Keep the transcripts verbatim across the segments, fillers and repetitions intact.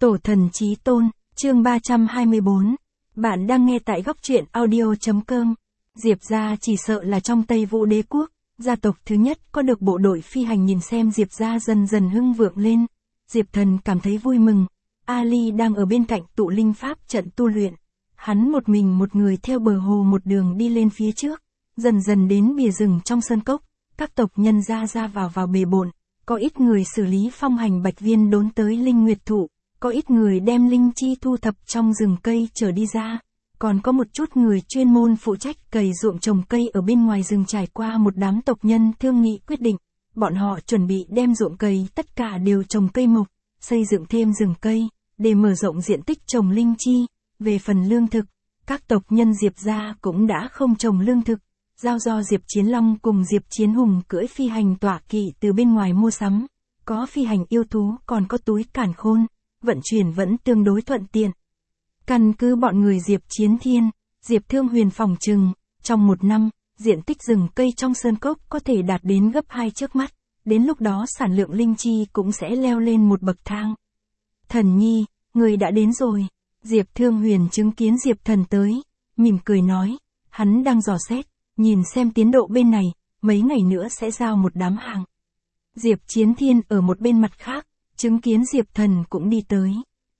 Tổ thần chí tôn, chương ba trăm hai mươi bốn. Bạn đang nghe tại góc truyện audio.com. Diệp gia chỉ sợ là trong Tây Vũ Đế quốc, gia tộc thứ nhất có được bộ đội phi hành. Nhìn xem Diệp gia dần dần hưng vượng lên, Diệp Thần cảm thấy vui mừng. Ali đang ở bên cạnh tụ linh pháp trận tu luyện. Hắn một mình một người theo bờ hồ một đường đi lên phía trước, dần dần đến bìa rừng trong sơn cốc. Các tộc nhân ra ra vào vào bề bộn, có ít người xử lý phong hành bạch viên đốn tới linh nguyệt thụ, có ít người đem linh chi thu thập trong rừng cây trở đi ra, còn có một chút người chuyên môn phụ trách cày ruộng trồng cây ở bên ngoài rừng. Trải qua một đám tộc nhân thương nghị quyết định, bọn họ chuẩn bị đem ruộng cày tất cả đều trồng cây mộc, xây dựng thêm rừng cây, để mở rộng diện tích trồng linh chi. Về phần lương thực, các tộc nhân Diệp gia cũng đã không trồng lương thực, giao do Diệp Chiến Long cùng Diệp Chiến Hùng cưỡi phi hành tọa kỵ từ bên ngoài mua sắm, có phi hành yêu thú còn có túi càn khôn, vận chuyển vẫn tương đối thuận tiện. Căn cứ bọn người Diệp Chiến Thiên, Diệp Thương Huyền phỏng chừng, trong một năm, diện tích rừng cây trong sơn cốc có thể đạt đến gấp hai trước mắt, đến lúc đó sản lượng linh chi cũng sẽ leo lên một bậc thang. Thần nhi, người đã đến rồi. Diệp Thương Huyền chứng kiến Diệp Thần tới, mỉm cười nói, hắn đang dò xét, nhìn xem tiến độ bên này, mấy ngày nữa sẽ giao một đám hàng. Diệp Chiến Thiên ở một bên mặt khác, chứng kiến Diệp Thần cũng đi tới.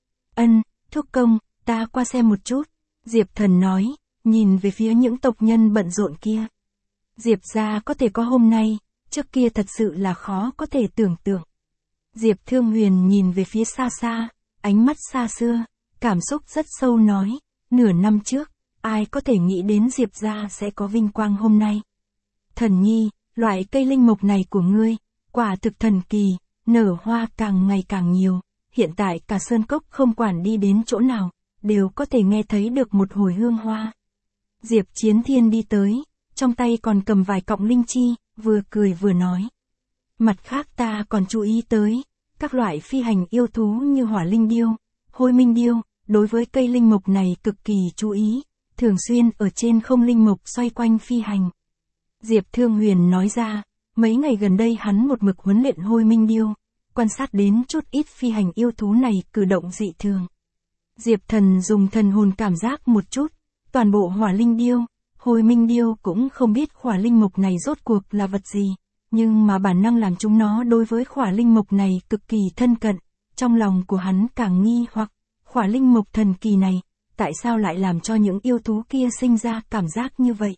Ân, thúc công, ta qua xem một chút. Diệp Thần nói, nhìn về phía những tộc nhân bận rộn kia. Diệp gia có thể có hôm nay, trước kia thật sự là khó có thể tưởng tượng. Diệp Thương Huyền nhìn về phía xa xa, ánh mắt xa xưa, cảm xúc rất sâu nói, nửa năm trước, ai có thể nghĩ đến Diệp gia sẽ có vinh quang hôm nay. Thần nhi, loại cây linh mộc này của ngươi, quả thực thần kỳ, nở hoa càng ngày càng nhiều, hiện tại cả sơn cốc không quản đi đến chỗ nào, đều có thể nghe thấy được một hồi hương hoa. Diệp Chiến Thiên đi tới, trong tay còn cầm vài cọng linh chi, vừa cười vừa nói. Mặt khác ta còn chú ý tới, các loại phi hành yêu thú như hỏa linh điêu, hôi minh điêu, đối với cây linh mộc này cực kỳ chú ý, thường xuyên ở trên không linh mộc xoay quanh phi hành. Diệp Thương Huyền nói ra, mấy ngày gần đây hắn một mực huấn luyện hôi minh điêu, quan sát đến chút ít phi hành yêu thú này cử động dị thường. Diệp Thần dùng thần hồn cảm giác một chút, toàn bộ hỏa linh điêu, hôi minh điêu cũng không biết hỏa linh mộc này rốt cuộc là vật gì, nhưng mà bản năng làm chúng nó đối với hỏa linh mộc này cực kỳ thân cận. Trong lòng của hắn càng nghi hoặc, hỏa linh mộc thần kỳ này, tại sao lại làm cho những yêu thú kia sinh ra cảm giác như vậy?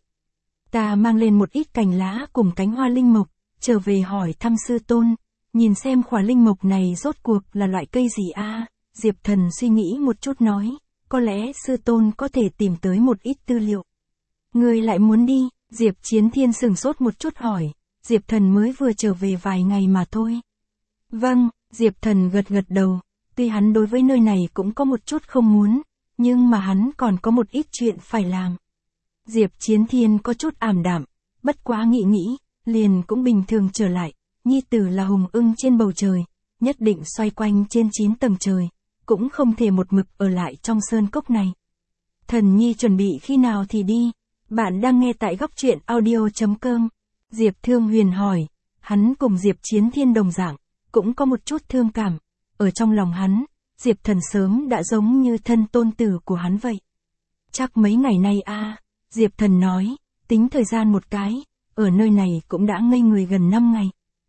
Ta mang lên một ít cành lá cùng cánh hoa linh mộc, trở về hỏi thăm sư tôn, nhìn xem hỏa linh mộc này rốt cuộc là loại cây gì a? À? Diệp Thần suy nghĩ một chút nói, có lẽ sư tôn có thể tìm tới một ít tư liệu. Ngươi lại muốn đi? Diệp Chiến Thiên sừng sốt một chút hỏi, Diệp Thần mới vừa trở về vài ngày mà thôi. Vâng, Diệp Thần gật gật đầu, tuy hắn đối với nơi này cũng có một chút không muốn, nhưng mà hắn còn có một ít chuyện phải làm. Diệp Chiến Thiên có chút ảm đạm, bất quá nghĩ nghĩ, liền cũng bình thường trở lại, nhi tử là hùng ưng trên bầu trời, nhất định xoay quanh trên chín tầng trời, cũng không thể một mực ở lại trong sơn cốc này. Thần nhi chuẩn bị khi nào thì đi? Bạn đang nghe tại góc truyện audio.com. Diệp Thương Huyền hỏi, hắn cùng Diệp Chiến Thiên đồng dạng, cũng có một chút thương cảm, ở trong lòng hắn, Diệp Thần sớm đã giống như thân tôn tử của hắn vậy. Chắc mấy ngày nay a, à, Diệp Thần nói, tính thời gian một cái, ở nơi này cũng đã ngây người gần năm ngày.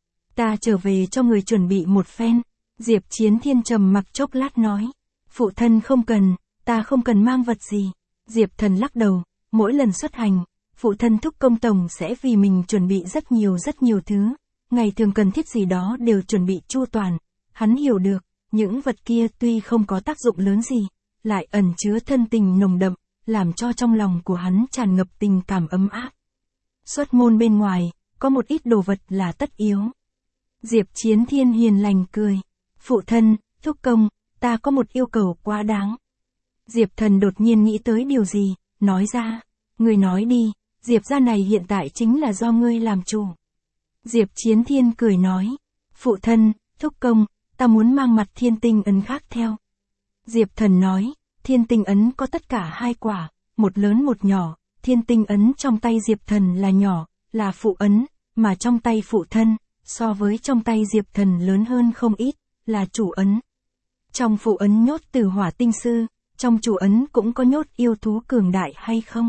Ta trở về cho người chuẩn bị một phen. Diệp Chiến Thiên trầm mặc chốc lát nói, phụ thân không cần, ta không cần mang vật gì. Diệp Thần lắc đầu, mỗi lần xuất hành, phụ thân thúc công tổng sẽ vì mình chuẩn bị rất nhiều rất nhiều thứ, ngày thường cần thiết gì đó đều chuẩn bị chu toàn. Hắn hiểu được, những vật kia tuy không có tác dụng lớn gì, lại ẩn chứa thân tình nồng đậm, làm cho trong lòng của hắn tràn ngập tình cảm ấm áp. Xuất môn bên ngoài, có một ít đồ vật là tất yếu. Diệp Chiến Thiên hiền lành cười, phụ thân, thúc công, ta có một yêu cầu quá đáng. Diệp Thần đột nhiên nghĩ tới điều gì, nói ra, ngươi nói đi, Diệp gia này hiện tại chính là do ngươi làm chủ. Diệp Chiến Thiên cười nói, phụ thân, thúc công, ta muốn mang mặt thiên tinh ấn khác theo. Diệp Thần nói, thiên tinh ấn có tất cả hai quả, một lớn một nhỏ, thiên tinh ấn trong tay Diệp Thần là nhỏ, là phụ ấn, mà trong tay phụ thân, so với trong tay Diệp Thần lớn hơn không ít, là chủ ấn. Trong phù ấn nhốt Tử Hỏa Tinh Sư, trong chủ ấn cũng có nhốt yêu thú cường đại hay không?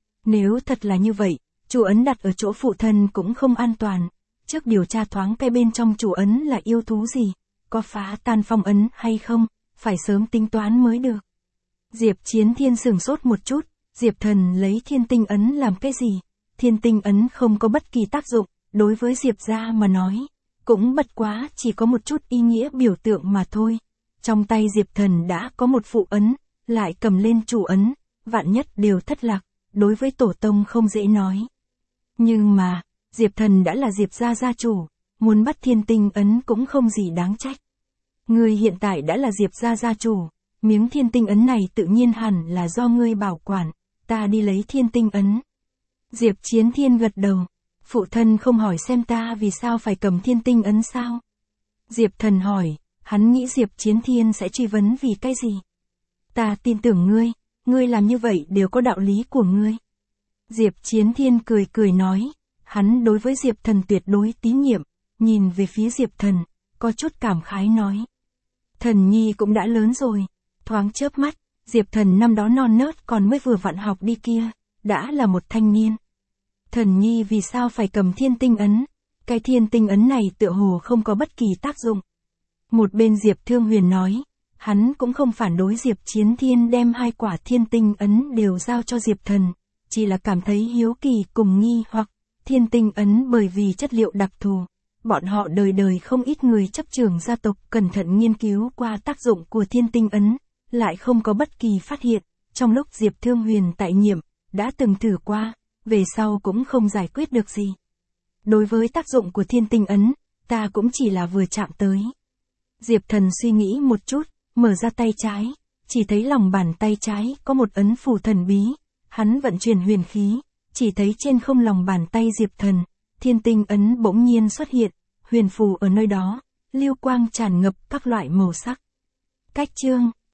Nếu thật là như vậy, chủ ấn đặt ở chỗ phụ thân cũng không an toàn. Trước điều tra thoáng cái bên trong chủ ấn là yêu thú gì, có phá tan phong ấn hay không, phải sớm tính toán mới được. Diệp Chiến Thiên sửng sốt một chút, Diệp Thần lấy thiên tinh ấn làm cái gì? Thiên tinh ấn không có bất kỳ tác dụng, đối với Diệp gia mà nói, cũng bất quá chỉ có một chút ý nghĩa biểu tượng mà thôi. Trong tay Diệp Thần đã có một phụ ấn, lại cầm lên chủ ấn, vạn nhất đều thất lạc, đối với tổ tông không dễ nói. Nhưng mà, Diệp Thần đã là Diệp gia gia chủ, muốn bắt thiên tinh ấn cũng không gì đáng trách. Ngươi hiện tại đã là Diệp gia gia chủ, miếng thiên tinh ấn này tự nhiên hẳn là do ngươi bảo quản, ta đi lấy thiên tinh ấn. Diệp Chiến Thiên gật đầu, phụ thân không hỏi xem ta vì sao phải cầm thiên tinh ấn sao? Diệp Thần hỏi, hắn nghĩ Diệp Chiến Thiên sẽ truy vấn vì cái gì? Ta tin tưởng ngươi, ngươi làm như vậy đều có đạo lý của ngươi. Diệp Chiến Thiên cười cười nói, hắn đối với Diệp Thần tuyệt đối tín nhiệm, nhìn về phía Diệp Thần, có chút cảm khái nói. Thần nhi cũng đã lớn rồi, thoáng chớp mắt, Diệp Thần năm đó non nớt còn mới vừa vặn học đi kia, đã là một thanh niên. Thần nhi vì sao phải cầm thiên tinh ấn? Cái thiên tinh ấn này tựa hồ không có bất kỳ tác dụng. Một bên Diệp Thương Huyền nói, hắn cũng không phản đối Diệp Chiến Thiên đem hai quả thiên tinh ấn đều giao cho Diệp Thần, chỉ là cảm thấy hiếu kỳ cùng nghi hoặc, thiên tinh ấn bởi vì chất liệu đặc thù, bọn họ đời đời không ít người chấp trưởng gia tộc cẩn thận nghiên cứu qua tác dụng của thiên tinh ấn, lại không có bất kỳ phát hiện, trong lúc Diệp Thương Huyền tại nhiệm, đã từng thử qua, về sau cũng không giải quyết được gì. Đối với tác dụng của thiên tinh ấn, ta cũng chỉ là vừa chạm tới. Diệp Thần suy nghĩ một chút, mở ra tay trái, chỉ thấy lòng bàn tay trái có một ấn phù thần bí, hắn vận chuyển huyền khí, chỉ thấy trên không lòng bàn tay Diệp Thần, thiên tinh ấn bỗng nhiên xuất hiện, huyền phù ở nơi đó, lưu quang tràn ngập các loại màu sắc. Cách chương